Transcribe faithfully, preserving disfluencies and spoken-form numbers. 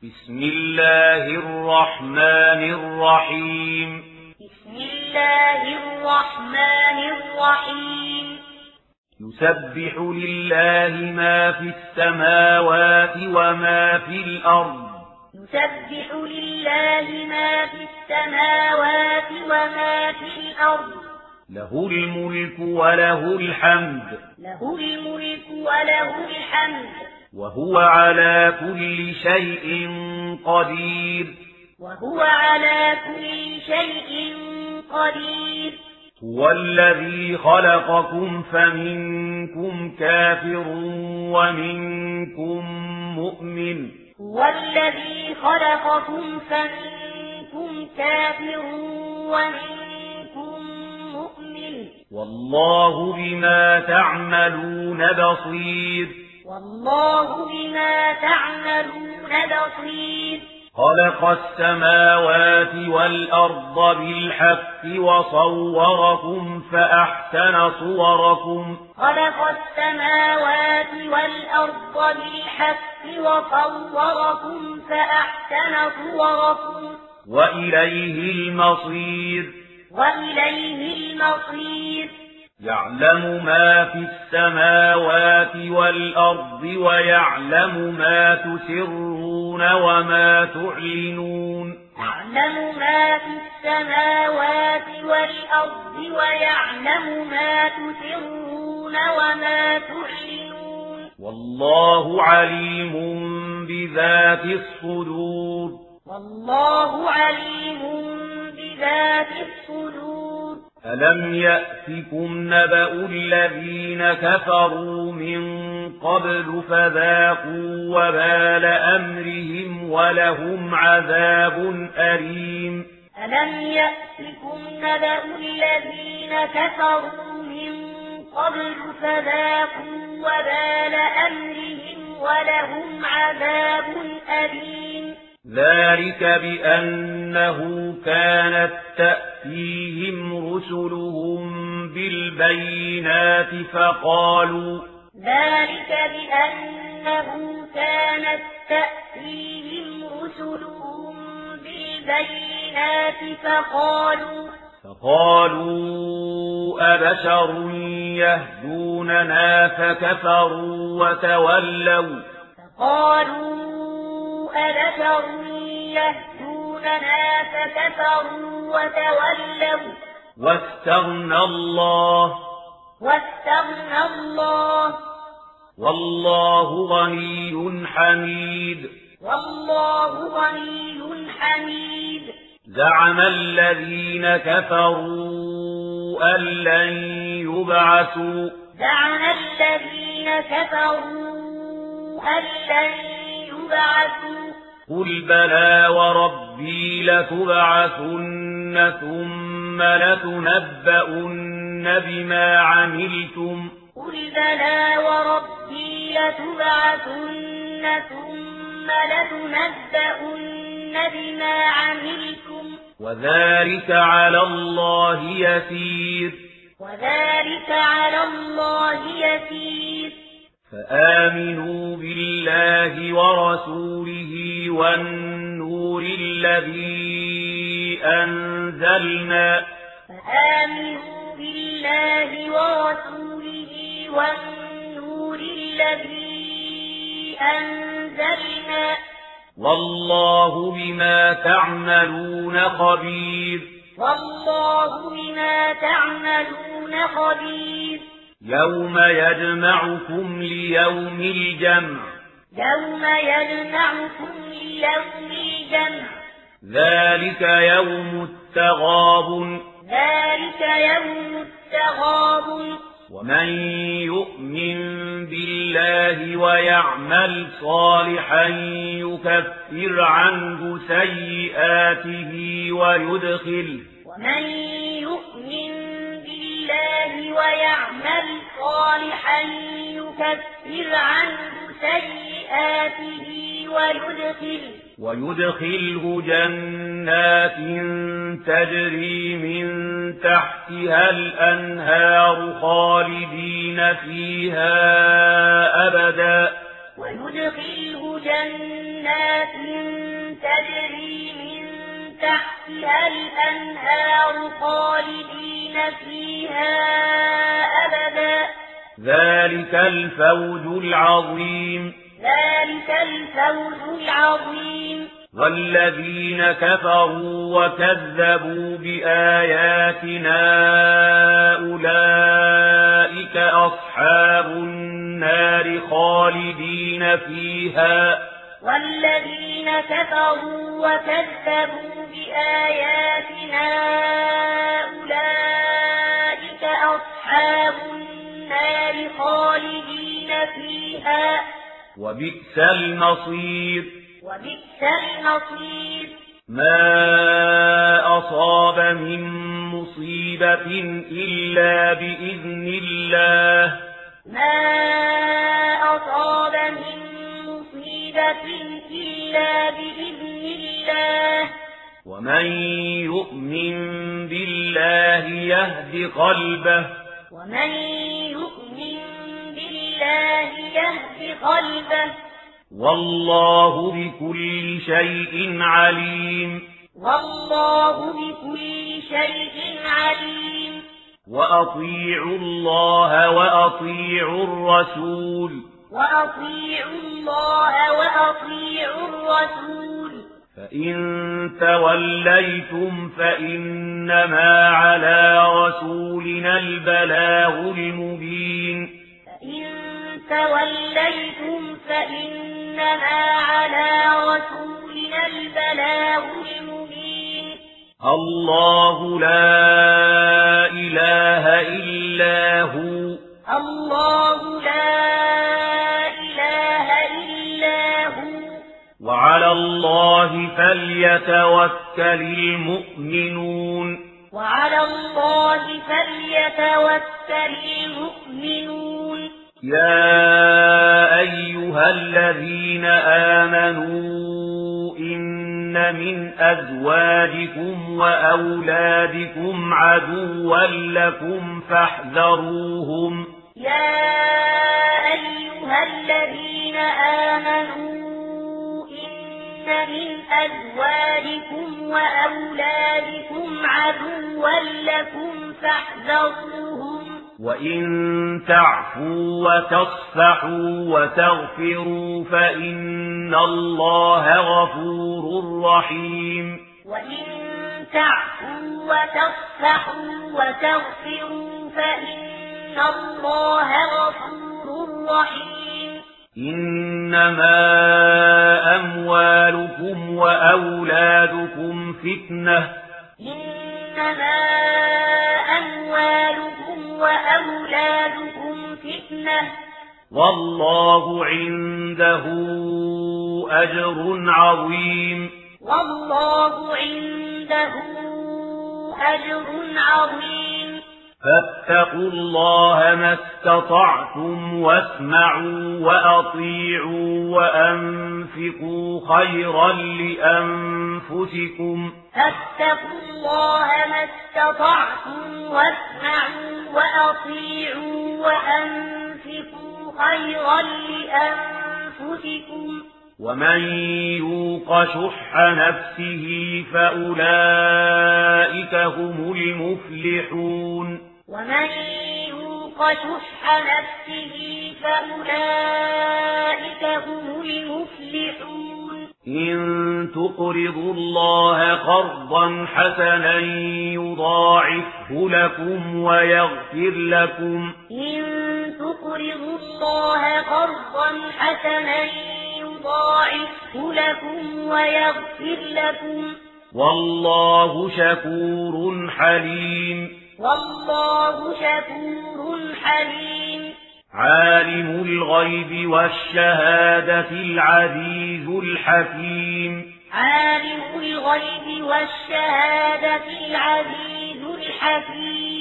بسم الله الرحمن الرحيم بسم الله الرحمن الرحيم يسبح لله ما في السماوات وما في الأرض يسبح لله ما في السماوات وما في الأرض له الملك وله الحمد له الملك وله الحمد وهو على كل شيء قدير وهو على كل شيء قدير هو الذي خلقكم فمنكم كافر ومنكم مؤمن هو الذي خلقكم فمنكم كافر ومنكم مؤمن والله بما تعملون بصير والله بما تعملون بصير خلق السماوات والأرض بالحق وصوركم فأحسن صوركم خلق السماوات والأرض بالحق وصوركم فأحسن صوركم وإليه المصير وإليه المصير يعلم ما في السماوات والأرض ويعلم ما تسرون وما تعلنون يعلم ما في السماوات والأرض ويعلم ما تسرون وما تعلنون والله عليم بذات الصدور والله عليم بذات الصدور ألم يأتكم نبأ الذين كفروا من قبل فذاقوا وبال أمرهم ولهم عذاب أليم ألم يأتكم نبأ الذين كفروا من قبل فذاقوا وبال أمرهم ولهم عذاب أليم ذلك بأنه كانت تأتيهم رسلهم بالبينات فقالوا ذلك بأنه كانت تأتيهم رسلهم بالبينات فقالوا فقالوا أبشر يهدوننا فكفروا وتولوا فقالوا أبشر يهدوننا فكفروا وتولوا واستغنى الله واستغنى الله والله غني حميد والله غني حميد زعم الذين كفروا أن لن يبعثوا زعم الذين كفروا أن لن يبعثوا قل بلى وربي لتبعثن ثم لتنبؤن بما عملتم قل بلى وربي لتبعثن ثم لتنبؤن بما عملتم وذلك على الله يسير وذلك على الله يسير فآمنوا بالله ورسوله والنور الذي أنزلنا فآمنوا بالله ورسوله والنور الذي أنزلنا والله بما تعملون خبير والله بما تعملون خبير يوم يجمعكم ليوم الجمع يوم يجمعكم ليوم الجمع ذلك يوم التغابن ذلك يوم التغابن ومن يؤمن بالله ويعمل صالحا يكفر عنه سيئاته ويدخل ومن يؤمن بالله ويعمل صالحا يكفر عنه سيئاته ويدخل ويدخله جنات تجري من تحتها الأنهار خالدين فيها أبدا ويدخله جنات تجري من تحتها الأنهار خالدين فيها أبدا ذلك الفوز العظيم ذلك الفوز العظيم والذين كفروا وكذبوا بآياتنا أولئك أصحاب النار خالدين فيها والذين كفروا وكذبوا بآياتنا أولئك أصحاب النار خالدين فيها وبئس المصير وبئس المصير ما أصاب من مصيبة إلا بإذن الله ما أصاب من مصيبة إلا بإذن الله ومن يؤمن بالله يهد قلبه ومن يؤمن بالله يهد قلبه والله بكل شيء عليم والله بكل شيء عليم وأطيعوا الله وأطيعوا الرسول وأطيعوا الله وأطيعوا الرسول فإن توليتم فإنما على رسولنا البلاغ المبين فإن توليتم فإنما على رسولنا البلاغ المبين الله لا إله إلا هو الله لا إله إلا هو وعلى الله فليتوكل المؤمنون وعلى الله فليتوكل المؤمنون يا أيها الذين آمنوا إن من أزواجكم وأولادكم عدوا لكم فاحذروهم يا أيها الذين آمنوا إن من أزواجكم وأولادكم عدوا لكم فاحذروهم وإن تعفوا وتصفحوا وتغفروا فإن الله غفور رحيم وإن تعفوا وتصفحوا وتغفروا فإن الله غفور رحيم إنما أموالكم وأولادكم فتنة إنما أموالكم وأولادكم فتنة والله عنده أجر عظيم والله عنده أجر عظيم فاتقوا الله ما استطعتم واسمعوا وأطيعوا وأنفقوا خيرا لأنفسكم فاتقوا الله ما استطعتم واسمعوا وأطيعوا وأنفقوا خيرا لأنفسكم ومن يوق شح نفسه فأولئك هم المفلحون ومن يوق شح نفسه فأولئك هم المفلحون إن تقرضوا الله قرضا حسنا يضاعفه لكم ويغفر لكم إن تقرضوا الله قرضا حسنا يضاعفه لكم ويغفر لكم والله شكور حليم والله شكور حليم عالم الغيب والشهادة العزيز الحكيم عالم الغيب والشهادة العزيز الحكيم